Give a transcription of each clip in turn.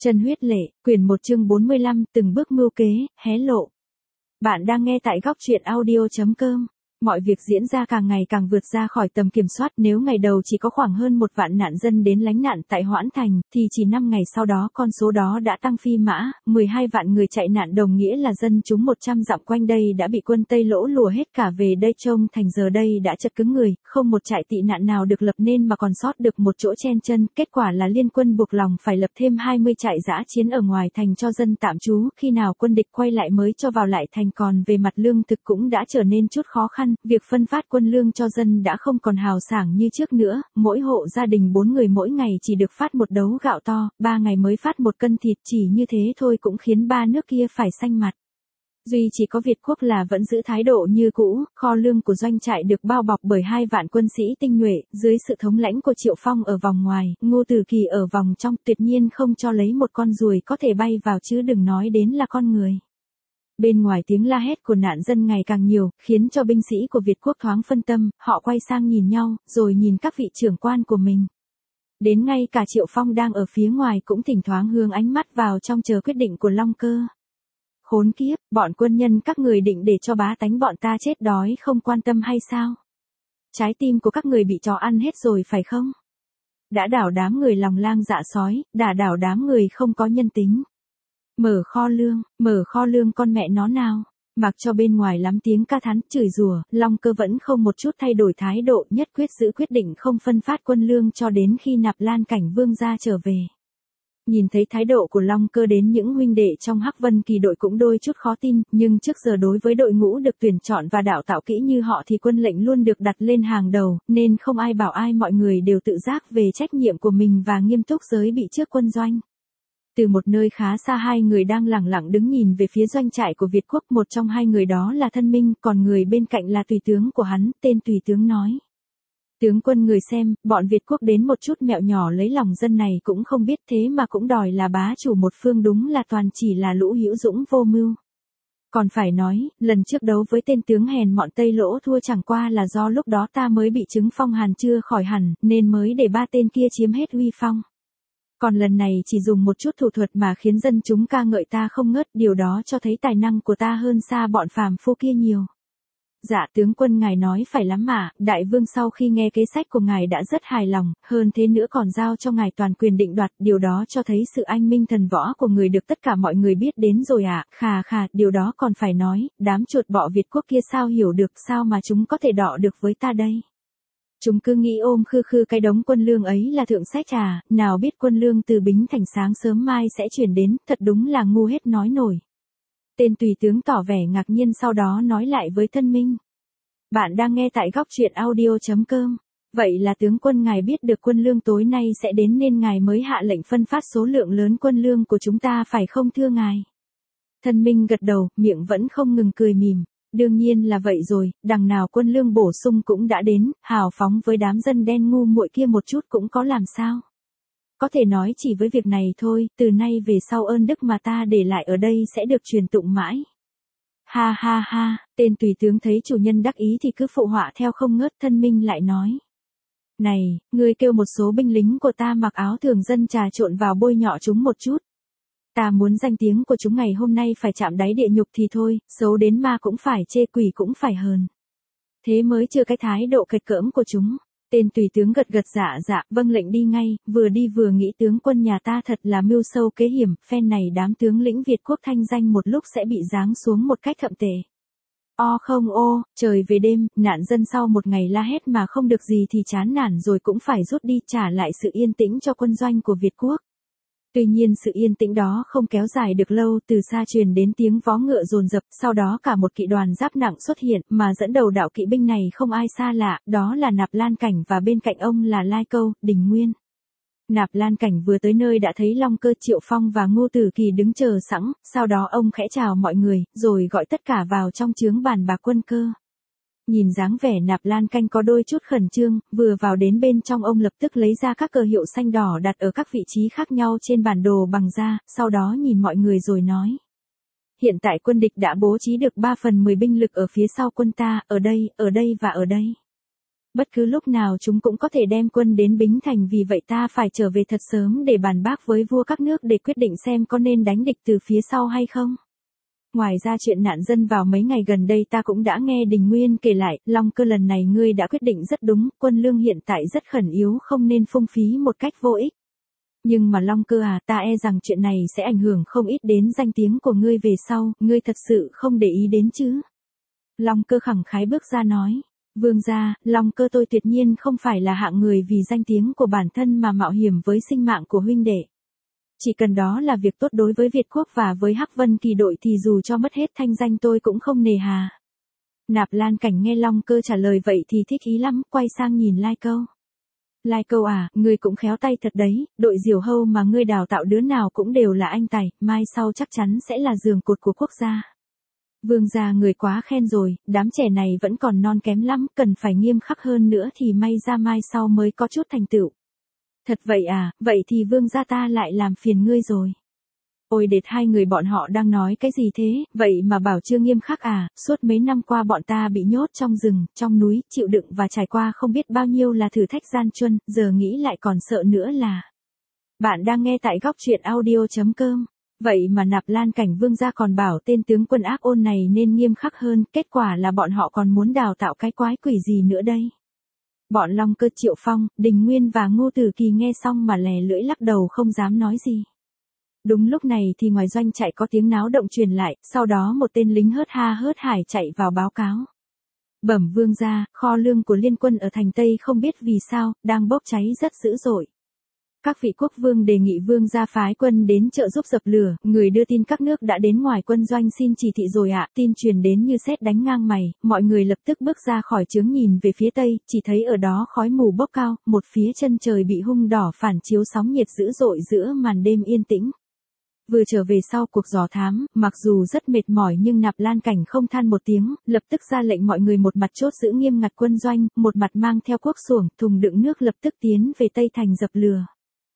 Chân huyết lệ, quyển 1 chương 45, từng bước mưu kế, hé lộ. Bạn đang nghe tại góc truyện audio.com. Mọi việc diễn ra càng ngày càng vượt ra khỏi tầm kiểm soát. Nếu ngày đầu chỉ có khoảng hơn 1 vạn nạn dân đến lánh nạn tại Hoãn Thành, thì chỉ 5 ngày sau đó con số đó đã tăng phi mã, 12 vạn người chạy nạn, đồng nghĩa là dân chúng 100 dặm quanh đây đã bị quân Tây lỗ lùa hết cả về đây. Trông thành giờ đây đã chật cứng người, không một trại tị nạn nào được lập nên mà còn sót được một chỗ chen chân. Kết quả là liên quân buộc lòng phải lập thêm 20 trại dã chiến ở ngoài thành cho dân tạm trú, khi nào quân địch quay lại mới cho vào lại thành. Còn về mặt lương thực cũng đã trở nên chút khó khăn, việc phân phát quân lương cho dân đã không còn hào sảng như trước nữa, mỗi hộ gia đình 4 người mỗi ngày chỉ được phát một đấu gạo to, 3 ngày mới phát 1 cân thịt. Chỉ như thế thôi cũng khiến ba nước kia phải xanh mặt. Duy chỉ có Việt Quốc là vẫn giữ thái độ như cũ. Kho lương của doanh trại được bao bọc bởi 2 vạn quân sĩ tinh nhuệ, dưới sự thống lãnh của Triệu Phong ở vòng ngoài, Ngô Tử Kỳ ở vòng trong, tuyệt nhiên không cho lấy một con ruồi có thể bay vào, chứ đừng nói đến là con người. Bên ngoài tiếng la hét của nạn dân ngày càng nhiều, khiến cho binh sĩ của Việt Quốc thoáng phân tâm, họ quay sang nhìn nhau, rồi nhìn các vị trưởng quan của mình. Đến ngay cả Triệu Phong đang ở phía ngoài cũng thỉnh thoảng hướng ánh mắt vào trong chờ quyết định của Long Cơ. Khốn kiếp, bọn quân nhân các người định để cho bá tánh bọn ta chết đói không quan tâm hay sao? Trái tim của các người bị chó ăn hết rồi phải không? Đã đảo đám người lòng lang dạ sói, đã đảo đám người không có nhân tính. Mở kho lương con mẹ nó nào. Mặc cho bên ngoài lắm tiếng ca thán, chửi rủa, Long Cơ vẫn không một chút thay đổi thái độ, nhất quyết giữ quyết định không phân phát quân lương cho đến khi Nạp Lan Cảnh Vương gia trở về. Nhìn thấy thái độ của Long Cơ, đến những huynh đệ trong Hắc Vân Kỳ đội cũng đôi chút khó tin, nhưng trước giờ đối với đội ngũ được tuyển chọn và đào tạo kỹ như họ thì quân lệnh luôn được đặt lên hàng đầu, nên không ai bảo ai, mọi người đều tự giác về trách nhiệm của mình và nghiêm túc giới bị trước quân doanh. Từ một nơi khá xa, 2 người đang lẳng lặng đứng nhìn về phía doanh trại của Việt Quốc. Một trong 2 người đó là Thân Minh, còn người bên cạnh là tùy tướng của hắn, tên Tùy Tướng nói: Tướng quân, người xem, bọn Việt Quốc đến một chút mẹo nhỏ lấy lòng dân này cũng không biết, thế mà cũng đòi là bá chủ một phương, đúng là toàn chỉ là lũ hữu dũng vô mưu. Còn phải nói, lần trước đấu với tên tướng hèn mọn Tây lỗ thua chẳng qua là do lúc đó ta mới bị chứng phong hàn chưa khỏi hẳn, nên mới để 3 tên kia chiếm hết uy phong. Còn lần này chỉ dùng một chút thủ thuật mà khiến dân chúng ca ngợi ta không ngớt, điều đó cho thấy tài năng của ta hơn xa bọn phàm phu kia nhiều. Dạ tướng quân, ngài nói phải lắm mà, đại vương sau khi nghe kế sách của ngài đã rất hài lòng, hơn thế nữa còn giao cho ngài toàn quyền định đoạt, điều đó cho thấy sự anh minh thần võ của người được tất cả mọi người biết đến rồi ạ. Khà, điều đó còn phải nói, đám chuột bọ Việt Quốc kia sao hiểu được, sao mà chúng có thể đọ được với ta đây. Chúng cứ nghĩ ôm khư cái đống quân lương ấy là thượng sách à, nào biết quân lương từ Bính Thành sáng sớm mai sẽ chuyển đến, thật đúng là ngu hết nói nổi. Tên Tùy Tướng tỏ vẻ ngạc nhiên, sau đó nói lại với Thân Minh: Bạn đang nghe tại góc truyện audio.com. Vậy là tướng quân, ngài biết được quân lương tối nay sẽ đến nên ngài mới hạ lệnh phân phát số lượng lớn quân lương của chúng ta phải không thưa ngài? Thân Minh gật đầu, miệng vẫn không ngừng cười mỉm. Đương nhiên là vậy rồi, đằng nào quân lương bổ sung cũng đã đến, hào phóng với đám dân đen ngu muội kia một chút cũng có làm sao. Có thể nói chỉ với việc này thôi, từ nay về sau ơn đức mà ta để lại ở đây sẽ được truyền tụng mãi. Ha, tên Tùy Tướng thấy chủ nhân đắc ý thì cứ phụ họa theo không ngớt. Thân Minh lại nói: Này, ngươi kêu một số binh lính của ta mặc áo thường dân trà trộn vào bôi nhọ chúng một chút. Ta muốn danh tiếng của chúng ngày hôm nay phải chạm đáy địa ngục thì thôi, xấu đến ma cũng phải chê, quỷ cũng phải hờn. Thế mới chưa cái thái độ kịch cỡm của chúng. Tên Tùy Tướng gật dạ, vâng lệnh đi ngay, vừa đi vừa nghĩ tướng quân nhà ta thật là mưu sâu kế hiểm, phen này đám tướng lĩnh Việt Quốc thanh danh một lúc sẽ bị giáng xuống một cách thậm tệ. Trời về đêm, nạn dân sau một ngày la hét mà không được gì thì chán nản rồi cũng phải rút đi, trả lại sự yên tĩnh cho quân doanh của Việt Quốc. Tuy nhiên sự yên tĩnh đó không kéo dài được lâu, từ xa truyền đến tiếng vó ngựa dồn dập, sau đó cả một kỵ đoàn giáp nặng xuất hiện, mà dẫn đầu đạo kỵ binh này không ai xa lạ, đó là Nạp Lan Cảnh và bên cạnh ông là Lai Câu, Đình Nguyên. Nạp Lan Cảnh vừa tới nơi đã thấy Long Cơ, Triệu Phong và Ngô Tử Kỳ đứng chờ sẵn, sau đó ông khẽ chào mọi người, rồi gọi tất cả vào trong chướng bàn bạc quân cơ. Nhìn dáng vẻ Nạp Lan Canh có đôi chút khẩn trương, vừa vào đến bên trong ông lập tức lấy ra các cờ hiệu xanh đỏ đặt ở các vị trí khác nhau trên bản đồ bằng da, sau đó nhìn mọi người rồi nói: Hiện tại quân địch đã bố trí được 3/10 binh lực ở phía sau quân ta, ở đây và ở đây. Bất cứ lúc nào chúng cũng có thể đem quân đến Bính Thành, vì vậy ta phải trở về thật sớm để bàn bác với vua các nước để quyết định xem có nên đánh địch từ phía sau hay không. Ngoài ra chuyện nạn dân vào mấy ngày gần đây ta cũng đã nghe Đình Nguyên kể lại, Long Cơ lần này ngươi đã quyết định rất đúng, quân lương hiện tại rất khẩn yếu, không nên phung phí một cách vô ích. Nhưng mà Long Cơ à, ta e rằng chuyện này sẽ ảnh hưởng không ít đến danh tiếng của ngươi về sau, ngươi thật sự không để ý đến chứ? Long Cơ khẳng khái bước ra nói. Vương gia, Long Cơ tôi tuyệt nhiên không phải là hạng người vì danh tiếng của bản thân mà mạo hiểm với sinh mạng của huynh đệ. Chỉ cần đó là việc tốt đối với Việt quốc và với Hắc Vân Kỳ đội thì dù cho mất hết thanh danh tôi cũng không nề hà. Nạp Lan Cảnh nghe Long Cơ trả lời vậy thì thích ý lắm, quay sang nhìn Lai Câu. Lai Câu à, ngươi cũng khéo tay thật đấy, đội diều hâu mà ngươi đào tạo đứa nào cũng đều là anh tài, mai sau chắc chắn sẽ là giường cột của quốc gia. Vương gia người quá khen rồi, đám trẻ này vẫn còn non kém lắm, cần phải nghiêm khắc hơn nữa thì may ra mai sau mới có chút thành tựu. Thật vậy à, vậy thì vương gia ta lại làm phiền ngươi rồi. Ôi đệt, hai người bọn họ đang nói cái gì thế, vậy mà bảo chưa nghiêm khắc à, suốt mấy năm qua bọn ta bị nhốt trong rừng, trong núi, chịu đựng và trải qua không biết bao nhiêu là thử thách gian truân, giờ nghĩ lại còn sợ nữa là. Bạn đang nghe tại góc truyện audio.com. Vậy mà Nạp Lan Cảnh vương gia còn bảo tên tướng quân ác ôn này nên nghiêm khắc hơn, kết quả là bọn họ còn muốn đào tạo cái quái quỷ gì nữa đây. Bọn Long Cơ, Triệu Phong, Đình Nguyên và Ngô Tử Kỳ nghe xong mà lè lưỡi lắc đầu không dám nói gì. Đúng lúc này thì ngoài doanh trại có tiếng náo động truyền lại, sau đó một tên lính hớt ha hớt hải chạy vào báo cáo. Bẩm vương gia, kho lương của liên quân ở thành Tây không biết vì sao, đang bốc cháy rất dữ dội. Các vị quốc vương đề nghị vương gia phái quân đến trợ giúp dập lửa, người đưa tin các nước đã đến ngoài quân doanh xin chỉ thị rồi ạ, tin truyền đến như sét đánh ngang mày, mọi người lập tức bước ra khỏi trướng nhìn về phía Tây, chỉ thấy ở đó khói mù bốc cao, một phía chân trời bị hung đỏ phản chiếu sóng nhiệt dữ dội giữa màn đêm yên tĩnh. Vừa trở về sau cuộc dò thám, mặc dù rất mệt mỏi nhưng Nạp Lan Cảnh không than một tiếng, lập tức ra lệnh mọi người một mặt chốt giữ nghiêm ngặt quân doanh, một mặt mang theo cuốc xuồng, thùng đựng nước lập tức tiến về Tây thành dập lửa.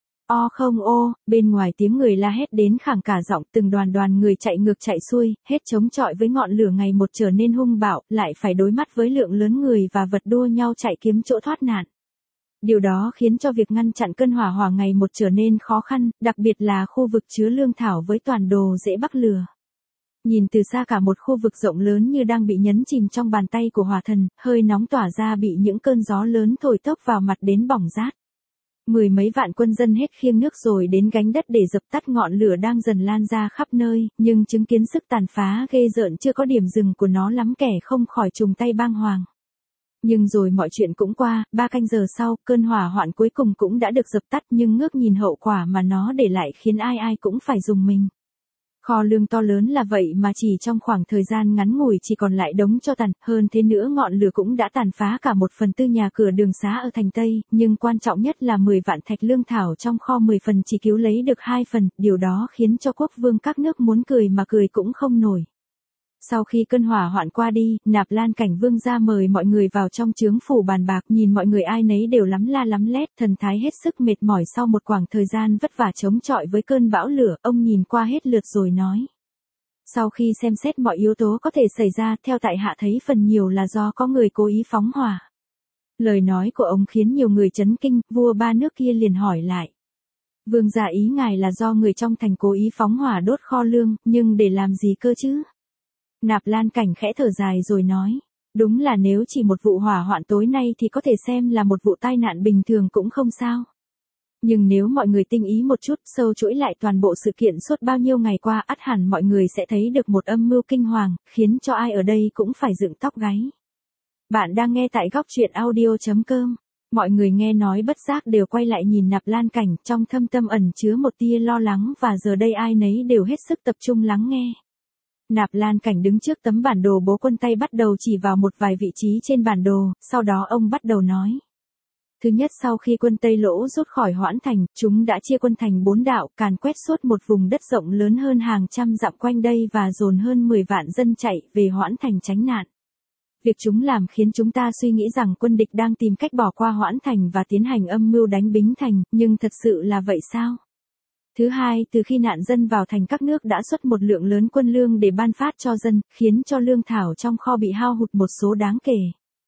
O không ô, bên ngoài tiếng người la hét đến khản cả giọng, từng đoàn người chạy ngược chạy xuôi, hết chống chọi với ngọn lửa ngày một trở nên hung bạo, lại phải đối mặt với lượng lớn người và vật đua nhau chạy kiếm chỗ thoát nạn. Điều đó khiến cho việc ngăn chặn cơn hỏa hoạn ngày một trở nên khó khăn, đặc biệt là khu vực chứa lương thảo với toàn đồ dễ bắt lửa. Nhìn từ xa cả một khu vực rộng lớn như đang bị nhấn chìm trong bàn tay của hỏa thần, hơi nóng tỏa ra bị những cơn gió lớn thổi tốc vào mặt đến bỏng rát. Mười mấy vạn quân dân hết khiêng nước rồi đến gánh đất để dập tắt ngọn lửa đang dần lan ra khắp nơi, nhưng chứng kiến sức tàn phá ghê rợn chưa có điểm dừng của nó lắm kẻ không khỏi trùng tay bang hoàng. Nhưng rồi mọi chuyện cũng qua, 3 canh giờ sau, cơn hỏa hoạn cuối cùng cũng đã được dập tắt nhưng ngước nhìn hậu quả mà nó để lại khiến ai ai cũng phải rùng mình. Kho lương to lớn là vậy mà chỉ trong khoảng thời gian ngắn ngủi chỉ còn lại đống tro tàn, hơn thế nữa ngọn lửa cũng đã tàn phá cả 1/4 nhà cửa đường xá ở thành Tây, nhưng quan trọng nhất là 10 vạn thạch lương thảo trong kho 10 phần chỉ cứu lấy được 2 phần, điều đó khiến cho quốc vương các nước muốn cười mà cười cũng không nổi. Sau khi cơn hỏa hoạn qua đi, Nạp Lan Cảnh vương gia mời mọi người vào trong trướng phủ bàn bạc, nhìn mọi người ai nấy đều lắm la lắm lét, thần thái hết sức mệt mỏi sau một quãng thời gian vất vả chống chọi với cơn bão lửa, ông nhìn qua hết lượt rồi nói. Sau khi xem xét mọi yếu tố có thể xảy ra, theo tại hạ thấy phần nhiều là do có người cố ý phóng hỏa. Lời nói của ông khiến nhiều người chấn kinh, vua ba nước kia liền hỏi lại. Vương gia ý ngài là do người trong thành cố ý phóng hỏa đốt kho lương, nhưng để làm gì cơ chứ? Nạp Lan Cảnh khẽ thở dài rồi nói, đúng là nếu chỉ một vụ hỏa hoạn tối nay thì có thể xem là một vụ tai nạn bình thường cũng không sao. Nhưng nếu mọi người tinh ý một chút, sâu chuỗi lại toàn bộ sự kiện suốt bao nhiêu ngày qua, ắt hẳn mọi người sẽ thấy được một âm mưu kinh hoàng, khiến cho ai ở đây cũng phải dựng tóc gáy. Bạn đang nghe tại góc truyện audio.com. Mọi người nghe nói bất giác đều quay lại nhìn Nạp Lan Cảnh, trong thâm tâm ẩn chứa một tia lo lắng và giờ đây ai nấy đều hết sức tập trung lắng nghe. Nạp Lan Cảnh đứng trước tấm bản đồ bố quân Tây bắt đầu chỉ vào một vài vị trí trên bản đồ, sau đó ông bắt đầu nói. Thứ nhất, sau khi quân Tây Lỗ rút khỏi Hoãn Thành, chúng đã chia quân thành 4 đạo, càn quét suốt một vùng đất rộng lớn hơn hàng trăm dặm quanh đây và dồn hơn 10 vạn dân chạy về Hoãn Thành tránh nạn. Việc chúng làm khiến chúng ta suy nghĩ rằng quân địch đang tìm cách bỏ qua Hoãn Thành và tiến hành âm mưu đánh Bính Thành, nhưng thật sự là vậy sao? Thứ hai, từ khi nạn dân vào thành các nước đã xuất một lượng lớn quân lương để ban phát cho dân, khiến cho lương thảo trong kho bị hao hụt một số đáng kể.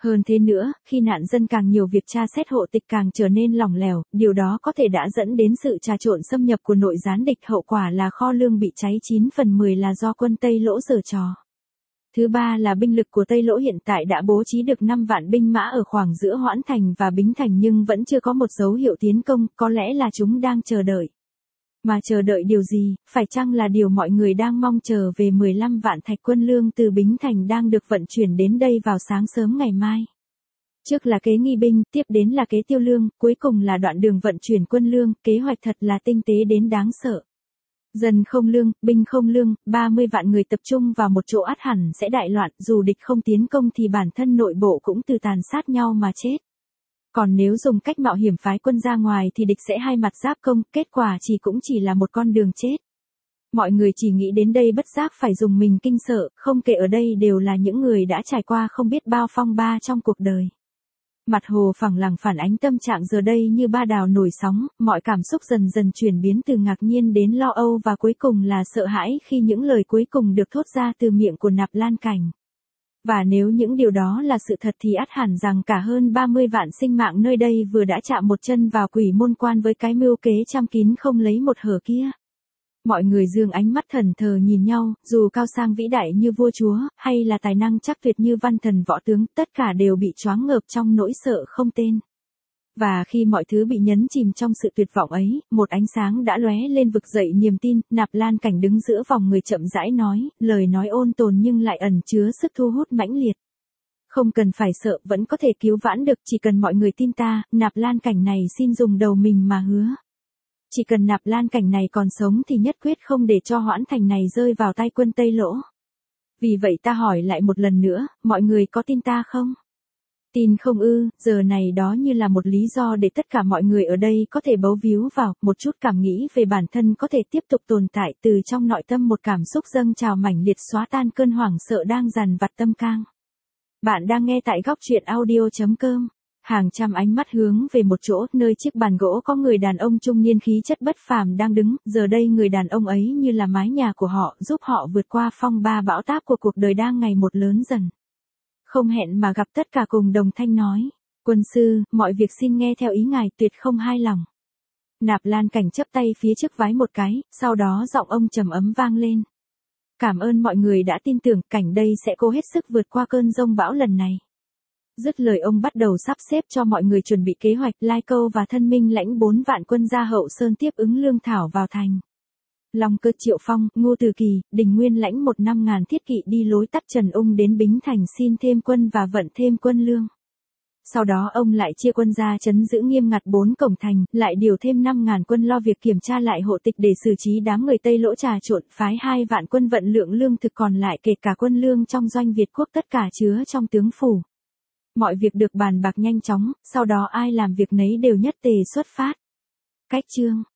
Hơn thế nữa, khi nạn dân càng nhiều việc tra xét hộ tịch càng trở nên lỏng lẻo, điều đó có thể đã dẫn đến sự trà trộn xâm nhập của nội gián địch, hậu quả là kho lương bị cháy 9 phần 10 là do quân Tây Lỗ giở trò. Thứ ba là binh lực của Tây Lỗ hiện tại đã bố trí được 5 vạn binh mã ở khoảng giữa Hoãn Thành và Bính Thành nhưng vẫn chưa có một dấu hiệu tiến công, có lẽ là chúng đang chờ đợi. Mà chờ đợi điều gì, phải chăng là điều mọi người đang mong chờ về 15 vạn thạch quân lương từ Bính Thành đang được vận chuyển đến đây vào sáng sớm ngày mai. Trước là kế nghi binh, tiếp đến là kế tiêu lương, cuối cùng là đoạn đường vận chuyển quân lương, kế hoạch thật là tinh tế đến đáng sợ. Dân không lương, binh không lương, 30 vạn người tập trung vào một chỗ ắt hẳn sẽ đại loạn, dù địch không tiến công thì bản thân nội bộ cũng từ tàn sát nhau mà chết. Còn nếu dùng cách mạo hiểm phái quân ra ngoài thì địch sẽ hai mặt giáp công, kết quả cũng chỉ là một con đường chết. Mọi người chỉ nghĩ đến đây bất giác phải dùng mình kinh sợ, không kể ở đây đều là những người đã trải qua không biết bao phong ba trong cuộc đời. Mặt Hồ phẳng lặng phản ánh tâm trạng giờ đây như ba đào nổi sóng, mọi cảm xúc dần dần chuyển biến từ ngạc nhiên đến lo âu và cuối cùng là sợ hãi khi những lời cuối cùng được thốt ra từ miệng của Nạp Lan Cảnh. Và nếu những điều đó là sự thật thì ắt hẳn rằng cả hơn 30 vạn sinh mạng nơi đây vừa đã chạm một chân vào Quỷ Môn Quan với cái mưu kế chăm kín không lấy một hở kia. Mọi người dương ánh mắt thần thờ nhìn nhau, dù cao sang vĩ đại như vua chúa, hay là tài năng chắc tuyệt như văn thần võ tướng, tất cả đều bị choáng ngợp trong nỗi sợ không tên. Và khi mọi thứ bị nhấn chìm trong sự tuyệt vọng ấy, một ánh sáng đã lóe lên vực dậy niềm tin, Nạp Lan Cảnh đứng giữa vòng người chậm rãi nói, lời nói ôn tồn nhưng lại ẩn chứa sức thu hút mãnh liệt. Không cần phải sợ, vẫn có thể cứu vãn được, chỉ cần mọi người tin ta, Nạp Lan Cảnh này xin dùng đầu mình mà hứa. Chỉ cần Nạp Lan Cảnh này còn sống thì nhất quyết không để cho Hoãn Thành này rơi vào tay quân Tây Lỗ. Vì vậy ta hỏi lại một lần nữa, mọi người có tin ta không? Tin không ư, giờ này đó như là một lý do để tất cả mọi người ở đây có thể bấu víu vào, một chút cảm nghĩ về bản thân có thể tiếp tục tồn tại từ trong nội tâm một cảm xúc dâng trào mãnh liệt xóa tan cơn hoảng sợ đang dằn vặt tâm can. Bạn đang nghe tại góc truyện audio.com. Hàng trăm ánh mắt hướng về một chỗ, nơi chiếc bàn gỗ có người đàn ông trung niên khí chất bất phàm đang đứng, giờ đây người đàn ông ấy như là mái nhà của họ, giúp họ vượt qua phong ba bão táp của cuộc đời đang ngày một lớn dần. Không hẹn mà gặp tất cả cùng đồng thanh nói, quân sư, mọi việc xin nghe theo ý ngài, tuyệt không hai lòng. Nạp Lan Cảnh chắp tay phía trước vái một cái, sau đó giọng ông trầm ấm vang lên. Cảm ơn mọi người đã tin tưởng, Cảnh đây sẽ cố hết sức vượt qua cơn giông bão lần này. Dứt lời ông bắt đầu sắp xếp cho mọi người chuẩn bị kế hoạch, Lai Câu và Thân Minh lãnh 4 vạn quân ra Hậu Sơn tiếp ứng lương thảo vào thành. Long Cơ, Triệu Phong, Ngô Từ Kỳ, Đình Nguyên lãnh 15000 thiết kỵ đi lối tắt Trần Ung đến Bính Thành xin thêm quân và vận thêm quân lương. Sau đó ông lại chia quân ra trấn giữ nghiêm ngặt 4 cổng thành, lại điều thêm 5000 quân lo việc kiểm tra lại hộ tịch để xử trí đám người Tây Lỗ trà trộn, phái 2 vạn quân vận lượng lương thực còn lại kể cả quân lương trong doanh Việt quốc tất cả chứa trong tướng phủ. Mọi việc được bàn bạc nhanh chóng, sau đó ai làm việc nấy đều nhất tề xuất phát. Cách chương